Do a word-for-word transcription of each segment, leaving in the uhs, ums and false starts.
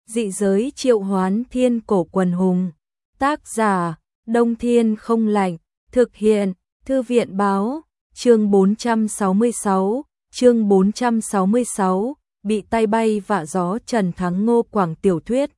Dị giới triệu hoán thiên cổ quần hùng. Tác giả, Đông Thiên không lạnh. Thực hiện, Thư viện báo. Chương bốn trăm sáu mươi sáu, chương bốn trăm sáu mươi sáu, bị tay bay vạ gió Trần Thắng Ngô Quảng tiểu thuyết.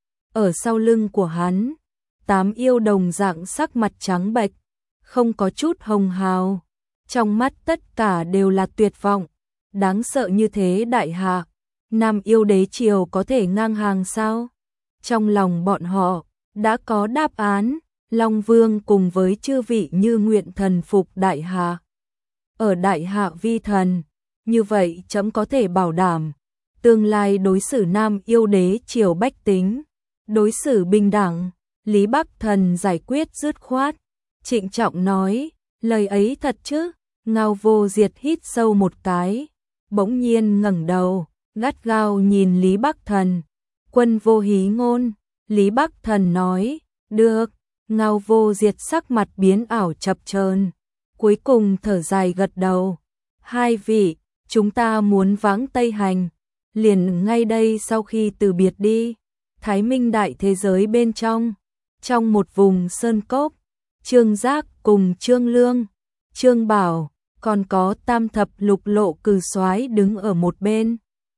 Ở sau lưng của hắn, tám yêu đồng dạng sắc mặt trắng bệch, không có chút hồng hào, trong mắt tất cả đều là tuyệt vọng. Đáng sợ như thế đại hạ, Nam yêu đế triều có thể ngang hàng sao? Trong lòng bọn họ đã có đáp án, Long Vương cùng với chư vị như nguyện thần phục đại hạ. Ở đại hạ vi thần, như vậy chấm có thể bảo đảm tương lai đối xử Nam yêu đế triều bách tính, đối xử bình đẳng. Lý Bắc Thần giải quyết dứt khoát, trịnh trọng nói, lời ấy thật chứ? Ngao Vô Diệt hít sâu một cái, bỗng nhiên ngẩng đầu, gắt gao nhìn Lý Bắc Thần. Quân vô hí ngôn, Lý Bắc Thần nói, được. Ngao Vô Diệt sắc mặt biến ảo chập chờn, cuối cùng thở dài gật đầu. Hai vị, chúng ta muốn vãng Tây Hành, liền ngay đây sau khi từ biệt đi. Thái Minh đại thế giới bên trong, trong một vùng sơn cốc, Trương Giác cùng Trương Lương, Trương Bảo, còn có Tam Thập Lục Lộ Cừ Soái đứng ở một bên,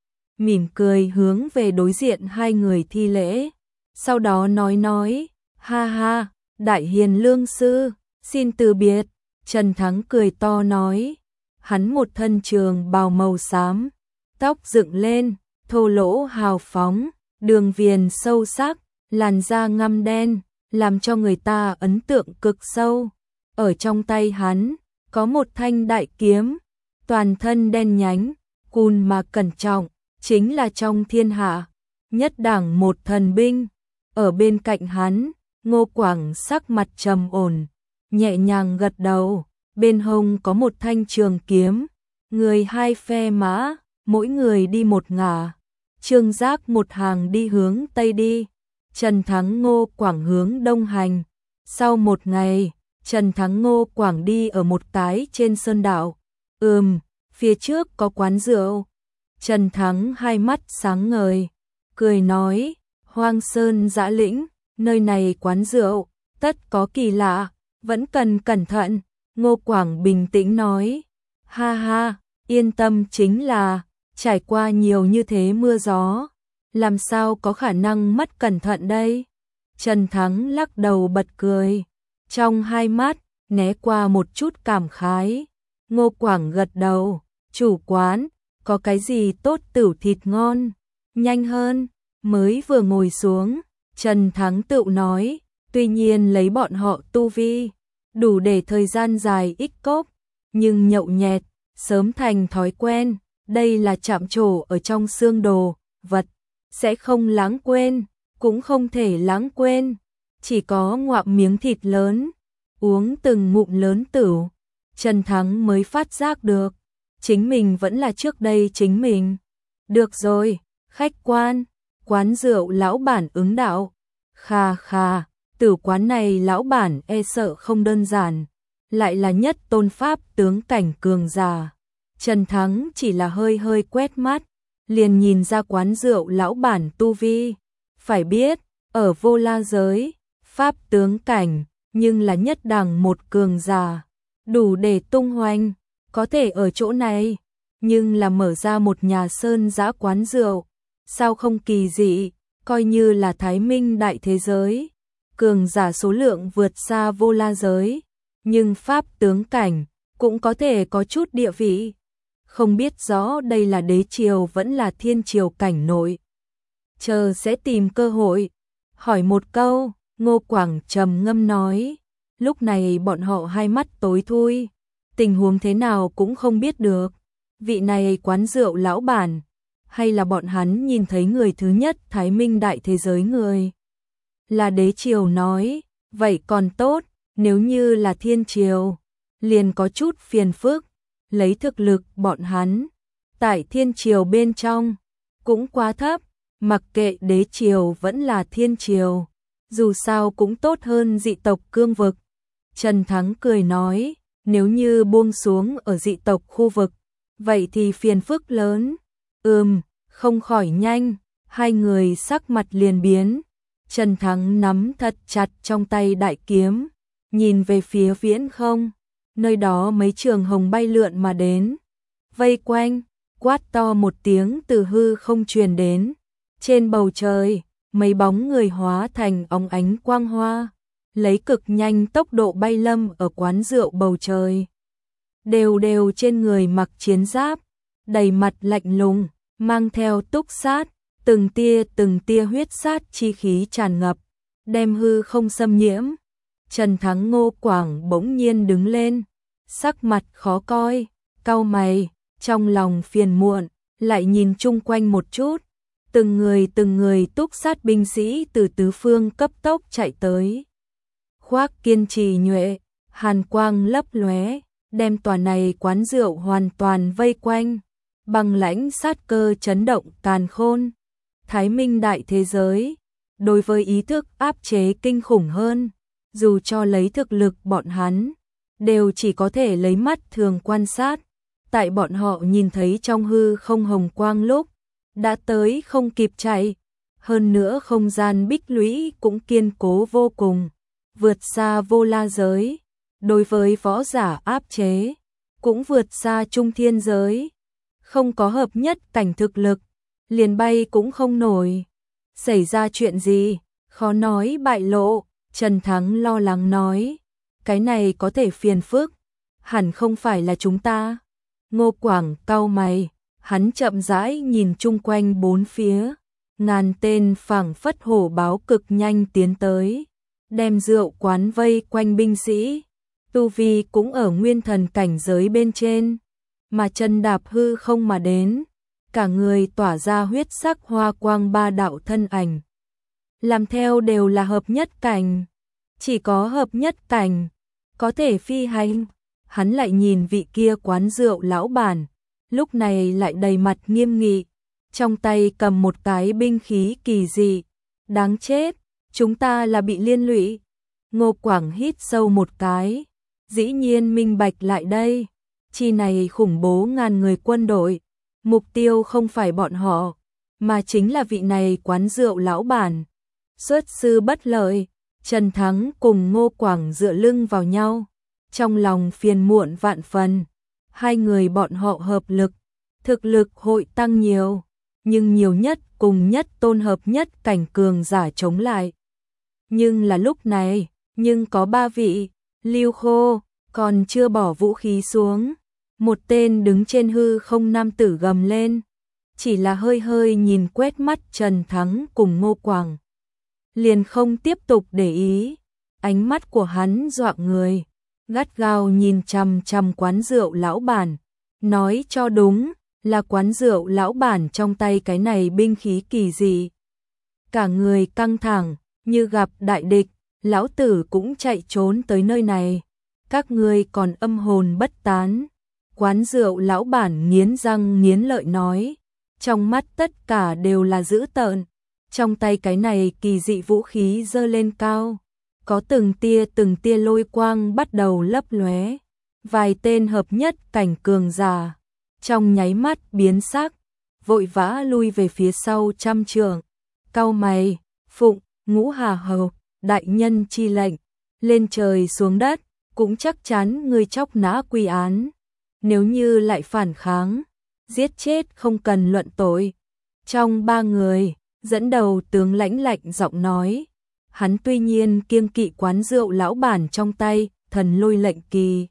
mỉm cười hướng về đối diện hai người thi lễ, sau đó nói nói, ha ha, đại hiền lương sư, xin từ biệt. Trần Thắng cười to nói, hắn một thân trường bào màu xám, tóc dựng lên, thô lỗ hào phóng, đường viền sâu sắc, làn da ngăm đen, làm cho người ta ấn tượng cực sâu. Ở trong tay hắn, có một thanh đại kiếm, toàn thân đen nhánh, cùn mà cẩn trọng, chính là trong thiên hạ, nhất đẳng một thần binh. Ở bên cạnh hắn, Ngô Quảng sắc mặt trầm ổn, nhẹ nhàng gật đầu, bên hông có một thanh trường kiếm, người hai phe mã, mỗi người đi một ngả. Trương Giác một hàng đi hướng Tây đi, Trần Thắng Ngô Quảng hướng Đông hành. Sau một ngày, Trần Thắng Ngô Quảng đi ở một cái trên sơn đảo. Ừm, phía trước có quán rượu. Trần Thắng hai mắt sáng ngời, cười nói, Hoang Sơn Dã Lĩnh, nơi này quán rượu, tất có kỳ lạ, vẫn cần cẩn thận. Ngô Quảng bình tĩnh nói, ha ha, yên tâm, chính là trải qua nhiều như thế mưa gió, làm sao có khả năng mất cẩn thận đây? Trần Thắng lắc đầu bật cười, trong hai mắt né qua một chút cảm khái. Ngô Quảng gật đầu, chủ quán, có cái gì tốt tửu thịt ngon? Nhanh hơn. Mới vừa ngồi xuống, Trần Thắng tự nói, tuy nhiên lấy bọn họ tu vi, đủ để thời gian dài ích cốc, nhưng nhậu nhẹt, sớm thành thói quen, đây là chạm trổ ở trong xương đồ, vật, sẽ không lãng quên, cũng không thể lãng quên, chỉ có ngoạm miếng thịt lớn, uống từng ngụm lớn tửu, Trần Thắng mới phát giác được, chính mình vẫn là trước đây chính mình. Được rồi, khách quan, quán rượu lão bản ứng đạo, khà khà, tử quán này lão bản e sợ không đơn giản, lại là nhất tôn pháp tướng cảnh cường giả. Trần Thắng chỉ là hơi hơi quét mắt, liền nhìn ra quán rượu lão bản tu vi. Phải biết, ở Vô La giới, pháp tướng cảnh, nhưng là nhất đẳng một cường giả, đủ để tung hoành, có thể ở chỗ này, nhưng là mở ra một nhà sơn dã quán rượu, sao không kỳ dị, coi như là Thái Minh đại thế giới, cường giả số lượng vượt xa Vô La giới, nhưng pháp tướng cảnh cũng có thể có chút địa vị. Không biết rõ đây là đế triều vẫn là thiên triều cảnh nội. Chờ sẽ tìm cơ hội. Hỏi một câu, Ngô Quảng trầm ngâm nói. Lúc này bọn họ hai mắt tối thui, tình huống thế nào cũng không biết được. Vị này quán rượu lão bản, hay là bọn hắn nhìn thấy người thứ nhất Thái Minh đại thế giới người. Là đế triều nói, vậy còn tốt, nếu như là thiên triều, liền có chút phiền phức. Lấy thực lực bọn hắn, tại thiên triều bên trong, cũng quá thấp, mặc kệ đế triều vẫn là thiên triều, dù sao cũng tốt hơn dị tộc cương vực. Trần Thắng cười nói, nếu như buông xuống ở dị tộc khu vực, vậy thì phiền phức lớn. Ừm, không khỏi nhanh, hai người sắc mặt liền biến. Trần Thắng nắm thật chặt trong tay đại kiếm, nhìn về phía viễn không, nơi đó mấy trường hồng bay lượn mà đến, vây quanh, quát to một tiếng từ hư không truyền đến. Trên bầu trời, mấy bóng người hóa thành óng ánh quang hoa, lấy cực nhanh tốc độ bay lâm ở quán rượu bầu trời. Đều đều trên người mặc chiến giáp, đầy mặt lạnh lùng, mang theo túc sát, từng tia từng tia huyết sát chi khí tràn ngập, đem hư không xâm nhiễm. Trần Thắng Ngô Quảng bỗng nhiên đứng lên, sắc mặt khó coi, cau mày, trong lòng phiền muộn, lại nhìn chung quanh một chút. Từng người từng người túc sát binh sĩ từ tứ phương cấp tốc chạy tới. Khoác kiên trì nhuệ, hàn quang lấp lóe, đem tòa này quán rượu hoàn toàn vây quanh, băng lãnh sát cơ chấn động càn khôn. Thái Minh đại thế giới, đối với ý thức áp chế kinh khủng hơn, dù cho lấy thực lực bọn hắn, đều chỉ có thể lấy mắt thường quan sát. Tại bọn họ nhìn thấy trong hư không hồng quang lúc, đã tới không kịp chạy, hơn nữa không gian bích lũy cũng kiên cố vô cùng, vượt xa vô la giới, đối với võ giả áp chế, cũng vượt xa trung thiên giới. Không có hợp nhất cảnh thực lực, liền bay cũng không nổi. Xảy ra chuyện gì, khó nói bại lộ. Trần Thắng lo lắng nói, cái này có thể phiền phức, hẳn không phải là chúng ta. Ngô Quảng cau mày, hắn chậm rãi nhìn chung quanh bốn phía, ngàn tên phảng phất hổ báo cực nhanh tiến tới, đem rượu quán vây quanh binh sĩ, tu vi cũng ở nguyên thần cảnh giới bên trên, mà chân đạp hư không mà đến, cả người tỏa ra huyết sắc hoa quang ba đạo thân ảnh. Làm theo đều là hợp nhất cảnh, chỉ có hợp nhất cảnh có thể phi hành. Hắn lại nhìn vị kia quán rượu lão bản, lúc này lại đầy mặt nghiêm nghị, trong tay cầm một cái binh khí kỳ dị. Đáng chết, chúng ta là bị liên lụy. Ngô Quảng hít sâu một cái, dĩ nhiên minh bạch lại đây, chi này khủng bố ngàn người quân đội, mục tiêu không phải bọn họ, mà chính là vị này quán rượu lão bản. Xuất sư bất lợi, Trần Thắng cùng Ngô Quảng dựa lưng vào nhau, trong lòng phiền muộn vạn phần. Hai người bọn họ hợp lực, thực lực hội tăng nhiều, nhưng nhiều nhất cùng nhất tôn hợp nhất cảnh cường giả chống lại. Nhưng là lúc này, nhưng có ba vị, Lưu Khô còn chưa bỏ vũ khí xuống. Một tên đứng trên hư không nam tử gầm lên, chỉ là hơi hơi nhìn quét mắt Trần Thắng cùng Ngô Quảng, liền không tiếp tục để ý. Ánh mắt của hắn dọa người, gắt gao nhìn chằm chằm quán rượu lão bản, nói cho đúng, là quán rượu lão bản trong tay cái này binh khí kỳ dị. Cả người căng thẳng, như gặp đại địch, lão tử cũng chạy trốn tới nơi này, các ngươi còn âm hồn bất tán. Quán rượu lão bản nghiến răng nghiến lợi nói, trong mắt tất cả đều là dữ tợn, trong tay cái này kỳ dị vũ khí giơ lên cao, có từng tia từng tia lôi quang bắt đầu lấp lóe. Vài tên hợp nhất cảnh cường giả trong nháy mắt biến sắc, vội vã lui về phía sau trăm trượng. Cau mày, phụng Ngũ Hà Hầu đại nhân chi lệnh, lên trời xuống đất, cũng chắc chắn ngươi chóc nã quy án. Nếu như lại phản kháng, giết chết không cần luận tội. Trong ba người, dẫn đầu tướng lãnh lạnh giọng nói, hắn tuy nhiên kiêng kỵ quán rượu lão bản trong tay thần lôi lệnh kỳ,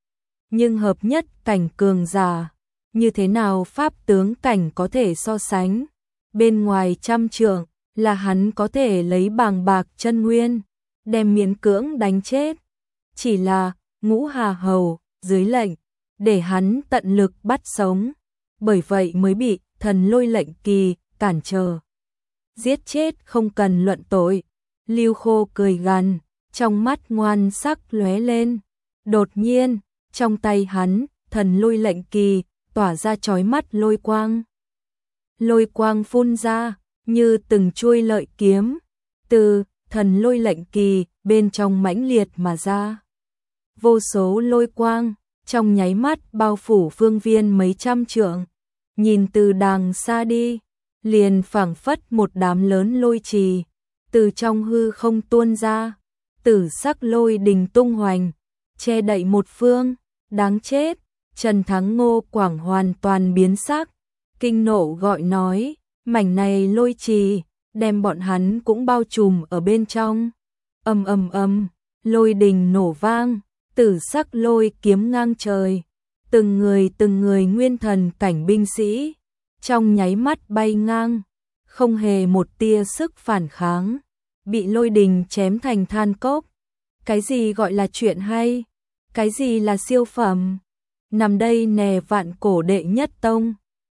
nhưng hợp nhất cảnh cường giả, như thế nào pháp tướng cảnh có thể so sánh. Bên ngoài trăm trượng là hắn có thể lấy bàng bạc chân nguyên, đem miễn cưỡng đánh chết. Chỉ là Ngũ Hà Hầu dưới lệnh, để hắn tận lực bắt sống, bởi vậy mới bị thần lôi lệnh kỳ cản trở. Giết chết không cần luận tội. Lưu Khô cười gằn, trong mắt ngoan sắc lóe lên. Đột nhiên, trong tay hắn, thần lôi lệnh kỳ tỏa ra chói mắt lôi quang. Lôi quang phun ra, như từng chuôi lợi kiếm, từ thần lôi lệnh kỳ bên trong mãnh liệt mà ra. Vô số lôi quang, trong nháy mắt bao phủ phương viên mấy trăm trượng. Nhìn từ đàng xa đi, liền phảng phất một đám lớn lôi trì, từ trong hư không tuôn ra, tử sắc lôi đình tung hoành, che đậy một phương, đáng chết. Trần Thắng Ngô Quảng hoàn toàn biến sắc, kinh nộ gọi nói, mảnh này lôi trì, đem bọn hắn cũng bao trùm ở bên trong. Ầm ầm ầm, lôi đình nổ vang, tử sắc lôi kiếm ngang trời, từng người từng người nguyên thần cảnh binh sĩ, trong nháy mắt bay ngang, không hề một tia sức phản kháng, bị lôi đình chém thành than cốc. Cái gì gọi là chuyện hay? Cái gì là siêu phẩm? Nằm đây nè vạn cổ đệ nhất tông,